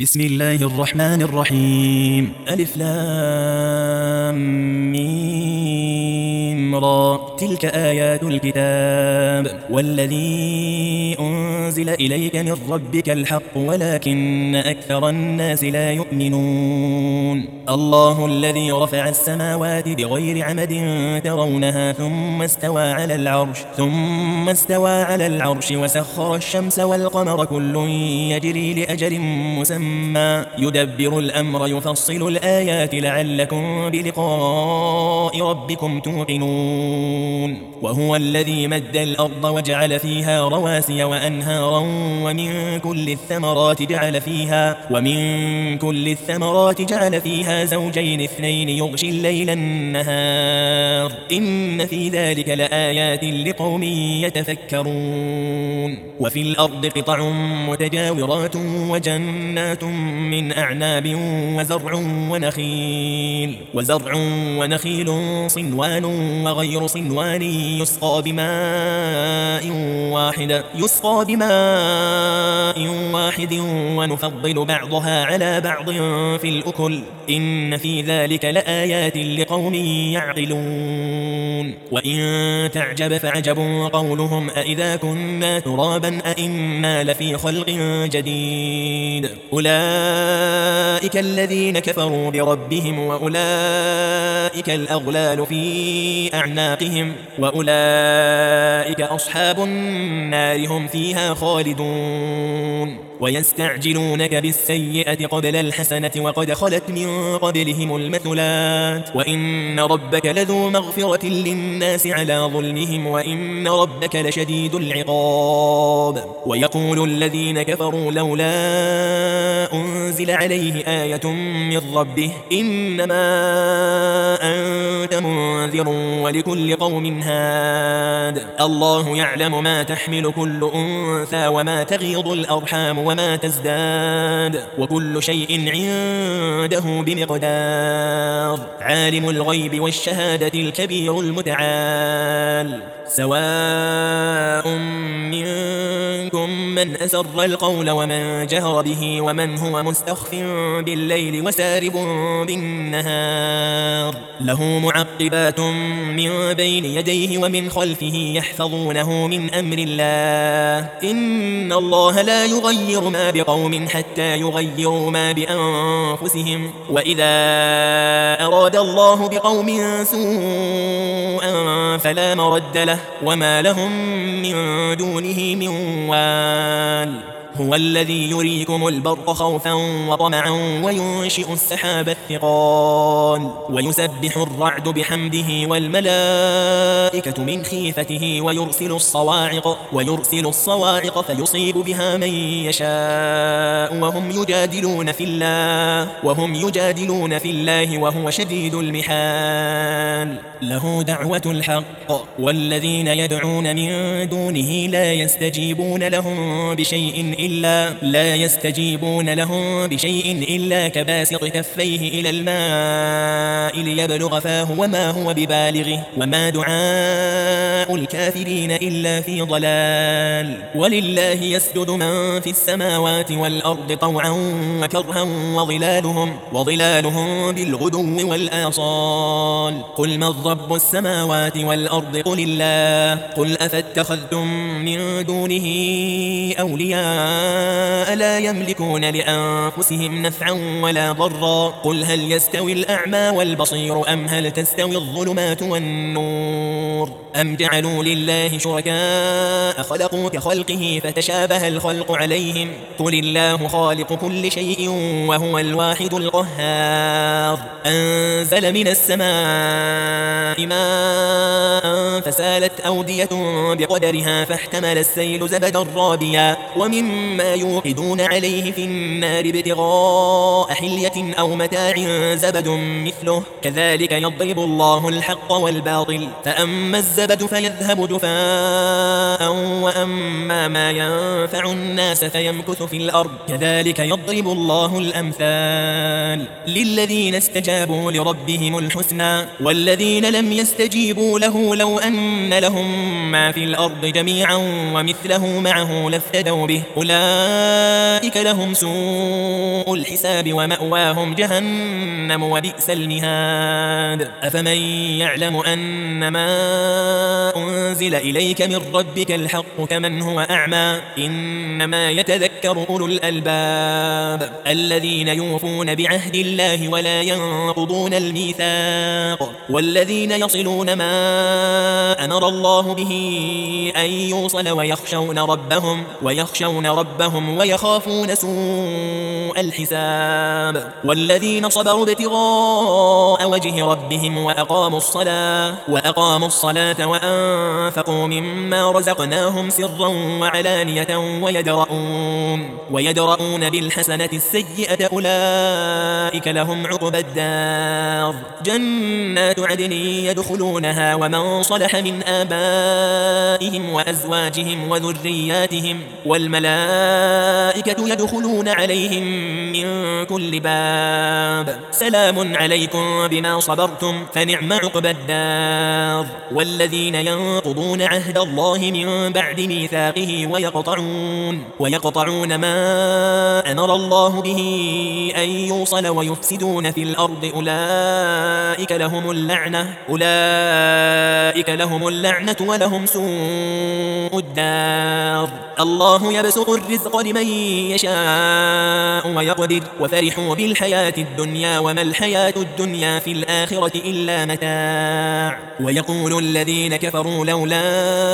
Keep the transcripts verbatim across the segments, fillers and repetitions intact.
بسم الله الرحمن الرحيم ألف لام ميم را تلك آيات الكتاب والذي أنزل إليك من ربك الحق ولكن أكثر الناس لا يؤمنون الله الذي رفع السماوات بغير عمد ترونها ثم استوى على العرش ثم استوى على العرش وسخر الشمس والقمر كل يجري لأجل مسمى يدبر الأمر يفصل الآيات لعلكم بلقاء ربكم توقنون وهو الذي مد الأرض وجعل فيها رواسي وأنهارا ومن كل الثمرات جعل فيها ومن كل الثمرات جعل فيها زوجين اثنين يغشي الليل النهار إن في ذلك لآيات لقوم يتفكرون وفي الأرض قطع متجاورات وجنات من أعناب وزرع ونخيل وزرع ونخيل صنوان وغير صنوان يسقى بماء واحد يسقى بماء واحد ونفضل بعضها على بعض في الأكل إن في ذلك لآيات لقوم يعقلون وإن تعجب فعجب قولهم أإذا كنا ترابا أإنا لفي خلق جديد أولئك الذين كفروا بربهم وأولئك الأغلال في أعناقهم وأولئك أصحاب النار هم فيها خالدون ويستعجلونك بالسيئة قبل الحسنة وقد خلت من قبلهم المثلات وإن ربك لذو مغفرة للناس على ظلمهم وإن ربك لشديد العقاب ويقول الذين كفروا لولا أنزل عليه آية من ربه إنما أنت منذر ولكل قوم هاد الله يعلم ما تحمل كل أنثى وما تغيض الأرحام وما تزداد وكل شيء عنده بمقدار عالم الغيب والشهادة الكبير المتعال سواء منكم من أسر القول ومن جهر به ومن هو مستخف بالليل وسارب بالنهار له معقبات من بين يديه ومن خلفه يحفظونه من أمر الله إن الله لا يغير ما بقوم حتى يغيروا ما بأنفسهم وإذا أراد الله بقوم سوءا فلا مرد له وما لهم من دونه من وال هو الذي يريكم البرق خوفا وطمعا وينشئ السحاب الثقال ويسبح الرعد بحمده والملائكة من خيفته ويرسل الصواعق ويرسل الصواعق فيصيب بها من يشاء وهم يجادلون في الله وهم يجادلون في الله وهو شديد المحال له دعوة الحق والذين يدعون من دونه لا يستجيبون لهم بشيء إلا لا يستجيبون لهم بشيء إلا كباسط كفيه إلى الماء ليبلغ فاه وما هو ببالغه وما دعاء الكافرين إلا في ضلال ولله يسجد من في السماوات والأرض طوعا وكرها وظلالهم وظلالهم بالغدو والآصال قل من رب السماوات والأرض قل الله قل أفاتخذتم من دونه أولياء لا يملكون لأنفسهم نفعا ولا ضرا قل هل يستوي الأعمى والبصير أم هل تستوي الظلمات والنور أم جعلوا لله شركاء خلقوا كخلقه فتشابه الخلق عليهم قل الله خالق كل شيء وهو الواحد القهار أنزل من السماء ماء فسالت أودية بقدرها فاحتمل السيل زبدا رابيا ومما يوقدون عليه في النار ابتغاء حلية أو متاع زبد مثله كذلك يضرب الله الحق والباطل فأما الزبد فيذهب جفاء وأما ما ينفع الناس فيمكث في الأرض كذلك يضرب الله الأمثال للذين استجابوا لربهم الحسنى والذين لم يستجيبوا له لو أن لهم ما في الأرض جميعا ومثله معه لافتدوا به أولئك أولئك لهم سوء الحساب ومأواهم جهنم وبئس المهاد أفمن يعلم أنما أنزل إليك من ربك الحق كمن هو أعمى إنما يتذكر أولو الألباب الذين يوفون بعهد الله ولا ينقضون الميثاق والذين يصلون ما أمر الله به أن يوصل ويخشون ربهم ويخشون ربهم ويخافون سوء الحساب والذين صبروا ابتغاء وجه ربهم وأقاموا الصلاة وأقاموا الصلاة وأنفقوا مما رزقناهم سرا وعلانية ويدرؤون ويدرؤون بالحسنة السيئة أولئك لهم عقبى الدار جنات عدن يدخلونها ومن صلح من آبائهم وأزواجهم وذرياتهم والملائكة يدخلون عليهم من كل باب سلام عليكم بما صبرتم فنعم عقبى الدار والذين ينقضون عهد الله من بعد ميثاقه ويقطعون ويقطعون ما أمر الله به أن يوصل ويفسدون في الأرض أولئك لهم اللعنة أولئك لهم اللعنة ولهم سوء الدار الله يبسط الرزق لمن يشاء ويقدر وفرحوا بالحياة الدنيا وما الحياة الدنيا في الآخرة إلا متاع ويقول الذين كفروا لولا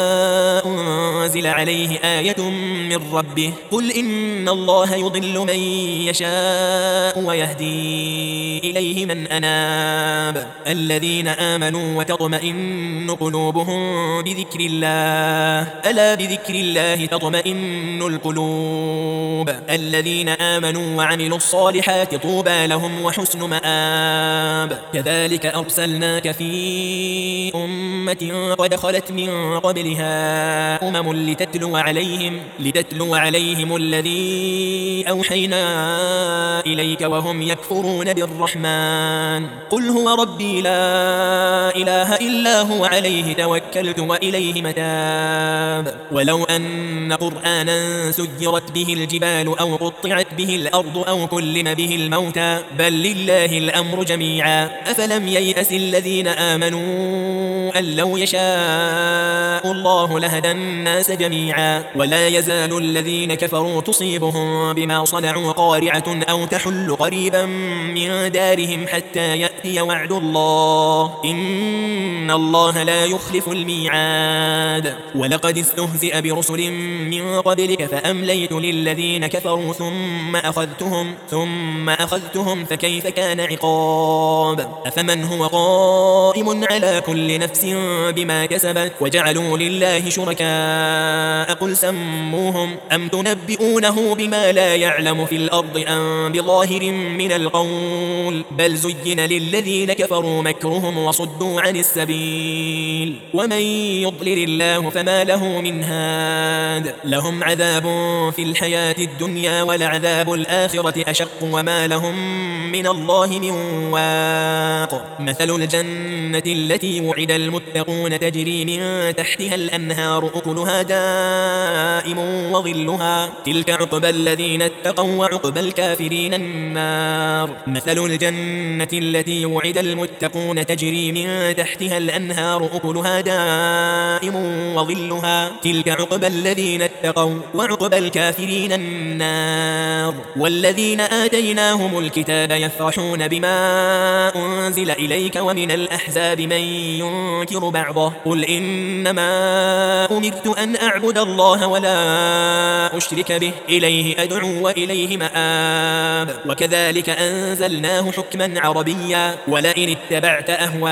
أنزل عليه آية من ربه قل إن الله يضل من يشاء ويهدي إليه من أناب الذين آمنوا وتطمئن قلوبهم بذكر الله ألا بذكر الله تطمئن القلوب الذين آمنوا وعملوا الصالحات طوبى لهم وحسن مآب كذلك أرسلناك في أمة قد خلت من قبلها أمم لتتلو عليهم لتتلو عليهم الذي أوحينا إليك وهم يكفرون بالرحمن قل هو ربي لا إله إلا هو عليه توكلت وإليه متاب ولو أن قرآنا سيرت به الجبال أو قطعت به الأرض أو كلم به الموتى بل لله الأمر جميعا أفلم ييأس الذين آمنوا أن لو يشاء الله لهدى الناس جميعا ولا يزال الذين كفروا تصيبهم بما صنعوا قارعة أو تحل قريبا من دارهم حتى يأتي وعد الله إن الله لا يخلف الميعاد ولقد استهزئ برسل من قبلك فأمليت للذين كفروا ثم أخذتهم ثم أخذتهم فكيف كان عقاب أفمن هو قائم على كل نفس بما كسبت وجعلوا لله شركاء قل سموهم أم تنبئونه بما لا يعلم في الأرض أم بظاهر من القول بل زين للذين كفروا مكرهم وصدوا عن السبيل ومن يضلل الله فما له من هاد لهم عذاب في الحياة الدنيا ولعذاب الآخرة أشق وما لهم من الله من واق مثل الجنة التي وعد المتقون تجري من تحتها الأنهار أكلها دائم وظلها تلك عقبى الذين اتقوا وعقبى الكافرين النار مثل الجنة التي وعد المتقون تجري من تحتها الأنهار أكلها دائم وظلها تلك عقبى الذين اتقوا وعقبى الكافرين النار والذين آتيناهم الكتاب يفرحون بما أنزل إليك ومن الأحزاب من ينكر بعضه قل إنما أمرت أن أعبد الله ولا أشرك به إليه أدعو وإليه مآب وكذلك أنزلناه حكما عربيا ولئن اتبعت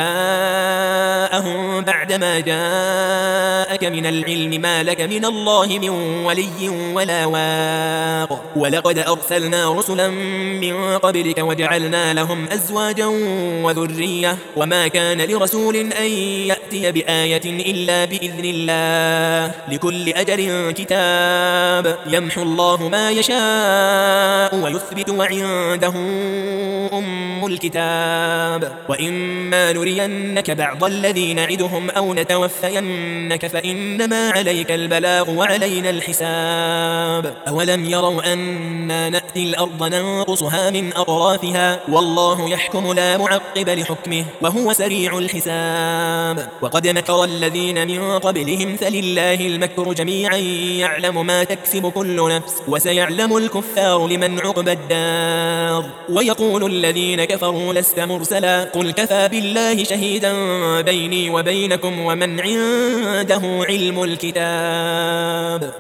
أهواءهم بعدما جاءك من العلم ما لك من الله من ولي ولا واق ولقد أرسلنا رسلا من قبلك وجعلنا لهم أزواجا وذرية وما كان لرسول أن يأتي بآية إلا بإذن الله لكل أجل كتاب يمحو الله ما يشاء ويثبت وعنده أم الكتاب وإما نرينك بعض الذي نعدهم أو نتوفينك فإنما عليك البلاغ وعلينا علينا الحساب أولم يروا أنا نأتي الأرض ننقصها من أطرافها والله يحكم لا معقب لحكمه وهو سريع الحساب وقد مكر الذين من قبلهم فلله المكر جميعا يعلم ما تكسب كل نفس وسيعلم الكفار لمن عقبى الدار ويقول الذين كفروا لست مرسلا قل كفى بالله شهيدا بيني وبينكم ومن عنده علم الكتاب